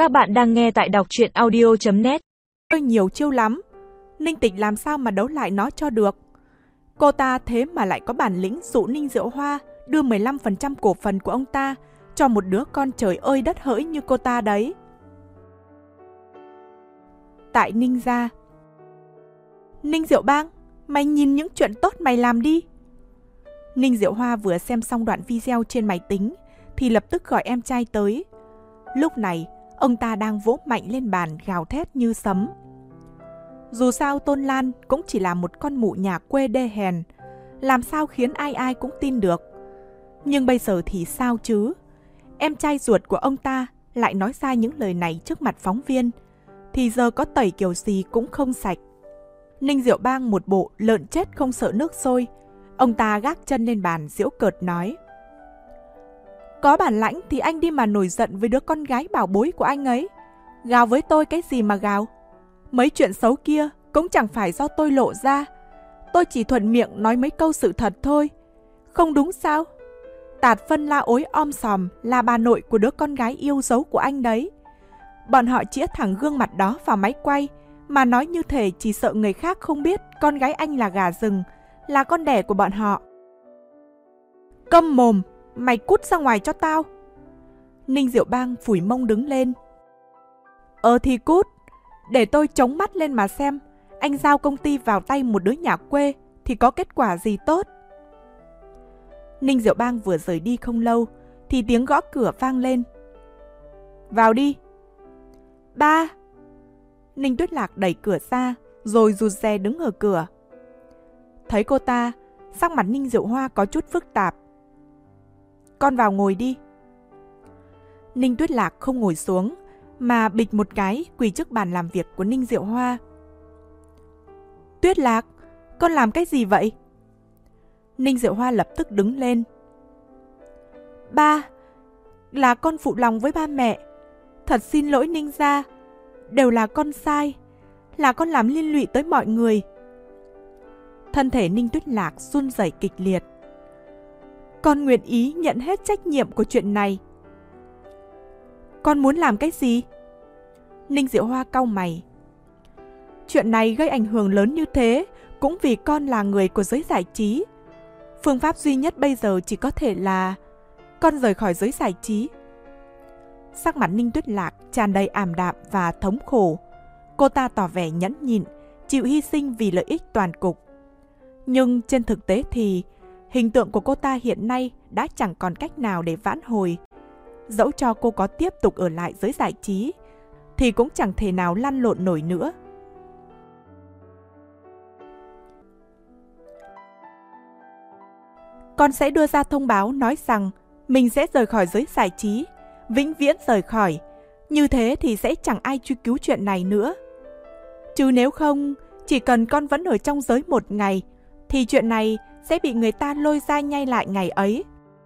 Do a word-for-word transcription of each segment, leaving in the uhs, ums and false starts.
Các bạn đang nghe tại đọc truyện audio chấm net. Tôi nhiều chiêu lắm, Ninh Tịch làm sao mà đấu lại nó cho được. Cô ta thế mà lại có bản lĩnh dụ Ninh Diệu Hoa đưa mười lăm phần trăm cổ phần của ông ta cho một đứa con trời ơi đất hỡi như cô ta đấy. Tại Ninh gia. Ninh Diệu Bang, mày nhìn những chuyện tốt mày làm đi. Ninh Diệu Hoa vừa xem xong đoạn video trên máy tính thì lập tức gọi em trai tới. Lúc này, ông ta đang vỗ mạnh lên bàn gào thét như sấm. Dù sao Tôn Lan cũng chỉ là một con mụ nhà quê đê hèn, làm sao khiến ai ai cũng tin được. Nhưng bây giờ thì sao chứ? Em trai ruột của ông ta lại nói ra những lời này trước mặt phóng viên, thì giờ có tẩy kiểu gì cũng không sạch. Ninh Diệu Bang một bộ lợn chết không sợ nước sôi. Ông ta gác chân lên bàn giễu cợt nói: Có bản lãnh thì anh đi mà nổi giận với đứa con gái bảo bối của anh ấy. Gào với tôi cái gì mà gào? Mấy chuyện xấu kia cũng chẳng phải do tôi lộ ra. Tôi chỉ thuận miệng nói mấy câu sự thật thôi. Không đúng sao? Tạt Phân la ối om sòm là bà nội của đứa con gái yêu dấu của anh đấy. Bọn họ chĩa thẳng gương mặt đó vào máy quay, mà nói như thể chỉ sợ người khác không biết con gái anh là gà rừng, là con đẻ của bọn họ. Câm mồm, mày cút ra ngoài cho tao. Ninh Diệu Bang phủi mông đứng lên. Ờ thì cút, để tôi chống mắt lên mà xem anh giao công ty vào tay một đứa nhà quê thì có kết quả gì tốt. Ninh Diệu Bang vừa rời đi không lâu thì tiếng gõ cửa vang lên. Vào đi. Ba. Ninh Tuyết Lạc đẩy cửa ra rồi rụt rè đứng ở cửa. Thấy cô ta, sắc mặt Ninh Diệu Hoa có chút phức tạp. Con vào ngồi đi. Ninh Tuyết Lạc không ngồi xuống mà bịch một cái quỳ trước bàn làm việc của Ninh Diệu Hoa. Tuyết Lạc, con làm cái gì vậy? Ninh Diệu Hoa lập tức đứng lên. Ba, là con phụ lòng với ba mẹ. Thật xin lỗi Ninh gia, đều là con sai, là con làm liên lụy tới mọi người. Thân thể Ninh Tuyết Lạc run rẩy kịch liệt. Con nguyện ý nhận hết trách nhiệm của chuyện này. Con muốn làm cái gì? Ninh Diệu Hoa cau mày. Chuyện này gây ảnh hưởng lớn như thế cũng vì con là người của giới giải trí. Phương pháp duy nhất bây giờ chỉ có thể là con rời khỏi giới giải trí. Sắc mặt Ninh Tuyết Lạc tràn đầy ảm đạm và thống khổ. Cô ta tỏ vẻ nhẫn nhịn, chịu hy sinh vì lợi ích toàn cục. Nhưng trên thực tế thì hình tượng của cô ta hiện nay đã chẳng còn cách nào để vãn hồi. Dẫu cho cô có tiếp tục ở lại giới giải trí thì cũng chẳng thể nào lăn lộn nổi nữa. Con sẽ đưa ra thông báo nói rằng mình sẽ rời khỏi giới giải trí, vĩnh viễn rời khỏi. Như thế thì sẽ chẳng ai truy cứu chuyện này nữa. Chứ nếu không, chỉ cần con vẫn ở trong giới một ngày thì chuyện này sẽ bị người ta lôi ra nhai lại ngày ấy.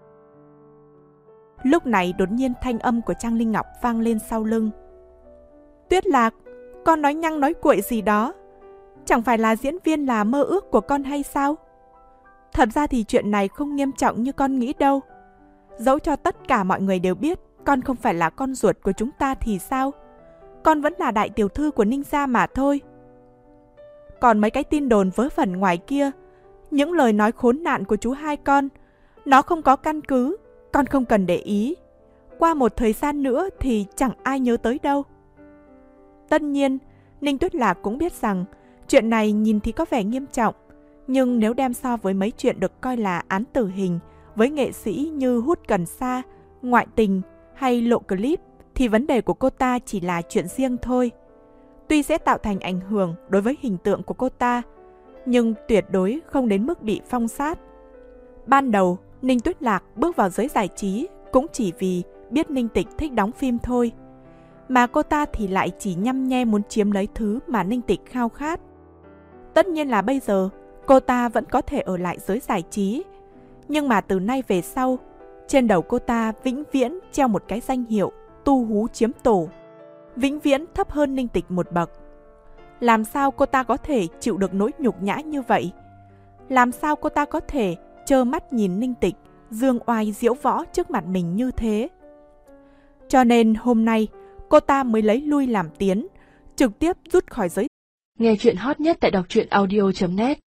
Lúc này đột nhiên thanh âm của Trang Linh Ngọc vang lên sau lưng. Tuyết Lạc, con nói nhăng nói cuội gì đó. Chẳng phải là diễn viên là mơ ước của con hay sao? Thật ra thì chuyện này không nghiêm trọng như con nghĩ đâu. Dẫu cho tất cả mọi người đều biết con không phải là con ruột của chúng ta thì sao? Con vẫn là đại tiểu thư của Ninh gia mà thôi. Còn mấy cái tin đồn vớ vẩn ngoài kia, những lời nói khốn nạn của chú hai con, nó không có căn cứ, con không cần để ý. Qua một thời gian nữa thì chẳng ai nhớ tới đâu. Tất nhiên, Ninh Tuyết Lạc cũng biết rằng chuyện này nhìn thì có vẻ nghiêm trọng, nhưng nếu đem so với mấy chuyện được coi là án tử hình với nghệ sĩ như hút cần sa, ngoại tình hay lộ clip thì vấn đề của cô ta chỉ là chuyện riêng thôi. Tuy sẽ tạo thành ảnh hưởng đối với hình tượng của cô ta, nhưng tuyệt đối không đến mức bị phong sát. Ban đầu, Ninh Tuyết Lạc bước vào giới giải trí cũng chỉ vì biết Ninh Tịch thích đóng phim thôi. Mà cô ta thì lại chỉ nhăm nhe muốn chiếm lấy thứ mà Ninh Tịch khao khát. Tất nhiên là bây giờ, cô ta vẫn có thể ở lại giới giải trí. Nhưng mà từ nay về sau, trên đầu cô ta vĩnh viễn treo một cái danh hiệu tu hú chiếm tổ. Vĩnh viễn thấp hơn Ninh Tịch một bậc. Làm sao cô ta có thể chịu được nỗi nhục nhã như vậy? Làm sao cô ta có thể trơ mắt nhìn Ninh Tịch dương oai diễu võ trước mặt mình như thế? Cho nên hôm nay cô ta mới lấy lui làm tiến, trực tiếp rút khỏi giới. Nghe chuyện hot nhất tại đọc truyện audio chấm net